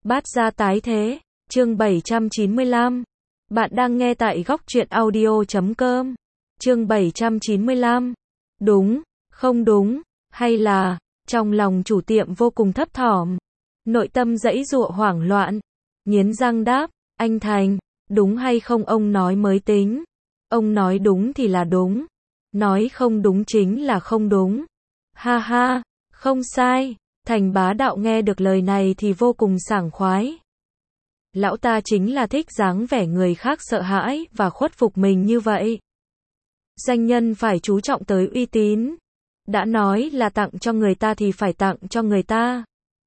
Bát gia tái thế, chương 795. Bạn đang nghe tại góc truyện audio.com. Chương 795. Đúng, không đúng, hay là, trong lòng chủ tiệm vô cùng thấp thỏm. Nội tâm giãy giụa hoảng loạn. Nghiến răng đáp, anh Thành, đúng hay không ông nói mới tính. Ông nói đúng thì là đúng. Nói không đúng chính là không đúng. Ha ha, không sai. Thành bá đạo nghe được lời này thì vô cùng sảng khoái. Lão ta chính là thích dáng vẻ người khác sợ hãi và khuất phục mình như vậy. Danh nhân phải chú trọng tới uy tín. Đã nói là tặng cho người ta thì phải tặng cho người ta.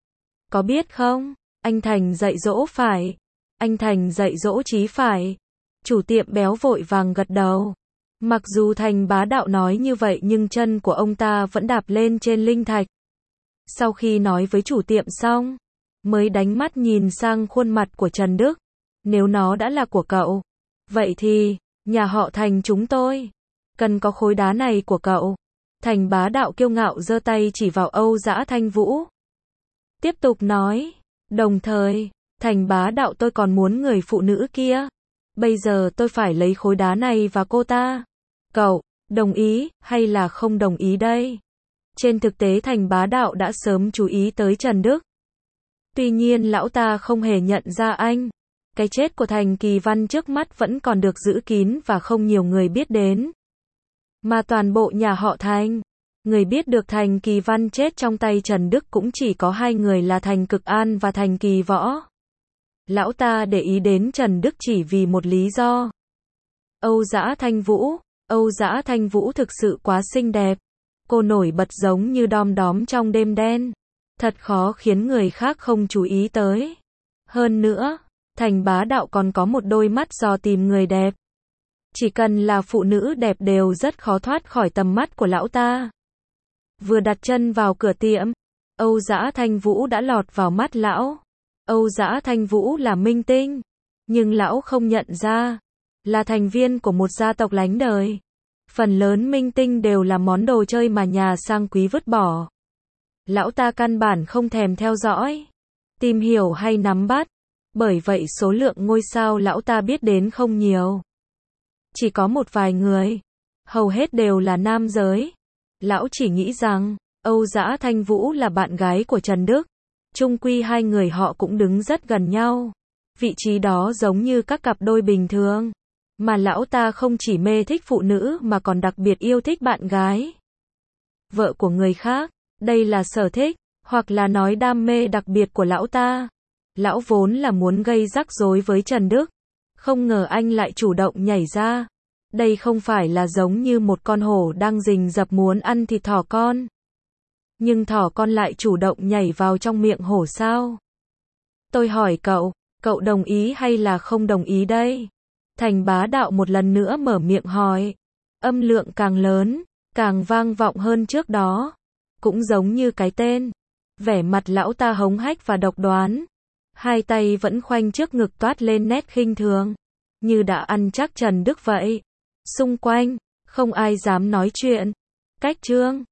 Có biết không, anh Thành dạy dỗ phải. Anh Thành dạy dỗ chí phải. Chủ tiệm béo vội vàng gật đầu. Mặc dù Thành bá đạo nói như vậy nhưng chân của ông ta vẫn đạp lên trên linh thạch. Sau khi nói với chủ tiệm xong, mới đánh mắt nhìn sang khuôn mặt của Trần Đức. Nếu nó đã là của cậu, vậy thì, nhà họ Thành chúng tôi cần có khối đá này của cậu. Thành bá đạo kiêu ngạo giơ tay chỉ vào Âu Dã Thanh Vũ. Tiếp tục nói, đồng thời, Thành bá đạo tôi còn muốn người phụ nữ kia. Bây giờ tôi phải lấy khối đá này và cô ta. Cậu, đồng ý, hay là không đồng ý đây? Trên thực tế Thành bá đạo đã sớm chú ý tới Trần Đức. Tuy nhiên lão ta không hề nhận ra anh. Cái chết của Thành Kỳ Văn trước mắt vẫn còn được giữ kín và không nhiều người biết đến. Mà toàn bộ nhà họ Thành, người biết được Thành Kỳ Văn chết trong tay Trần Đức cũng chỉ có hai người là Thành Cực An và Thành Kỳ Võ. Lão ta để ý đến Trần Đức chỉ vì một lý do. Âu Dã Thanh Vũ. Âu Dã Thanh Vũ thực sự quá xinh đẹp. Cô nổi bật giống như đom đóm trong đêm đen. Thật khó khiến người khác không chú ý tới. Hơn nữa, Thành bá đạo còn có một đôi mắt dò tìm người đẹp. Chỉ cần là phụ nữ đẹp đều rất khó thoát khỏi tầm mắt của lão ta. Vừa đặt chân vào cửa tiệm, Âu Dã Thanh Vũ đã lọt vào mắt lão. Âu Dã Thanh Vũ là minh tinh, nhưng lão không nhận ra, là thành viên của một gia tộc lánh đời. Phần lớn minh tinh đều là món đồ chơi mà nhà sang quý vứt bỏ. Lão ta căn bản không thèm theo dõi, tìm hiểu hay nắm bắt. Bởi vậy số lượng ngôi sao lão ta biết đến không nhiều. Chỉ có một vài người, hầu hết đều là nam giới. Lão chỉ nghĩ rằng, Âu Dã Thanh Vũ là bạn gái của Trần Đức. Chung quy hai người họ cũng đứng rất gần nhau. Vị trí đó giống như các cặp đôi bình thường. Mà lão ta không chỉ mê thích phụ nữ mà còn đặc biệt yêu thích bạn gái, vợ của người khác. Đây là sở thích, hoặc là nói đam mê đặc biệt của lão ta. Lão vốn là muốn gây rắc rối với Trần Đức. Không ngờ anh lại chủ động nhảy ra. Đây không phải là giống như một con hổ đang rình rập muốn ăn thịt thỏ con. Nhưng thỏ con lại chủ động nhảy vào trong miệng hổ sao? Tôi hỏi cậu, cậu đồng ý hay là không đồng ý đây? Thành bá đạo một lần nữa mở miệng hỏi. Âm lượng càng lớn, càng vang vọng hơn trước đó. Cũng giống như cái tên. Vẻ mặt lão ta hống hách và độc đoán. Hai tay vẫn khoanh trước ngực toát lên nét khinh thường. Như đã ăn chắc Trần Đức vậy. Xung quanh, không ai dám nói chuyện. Cách chương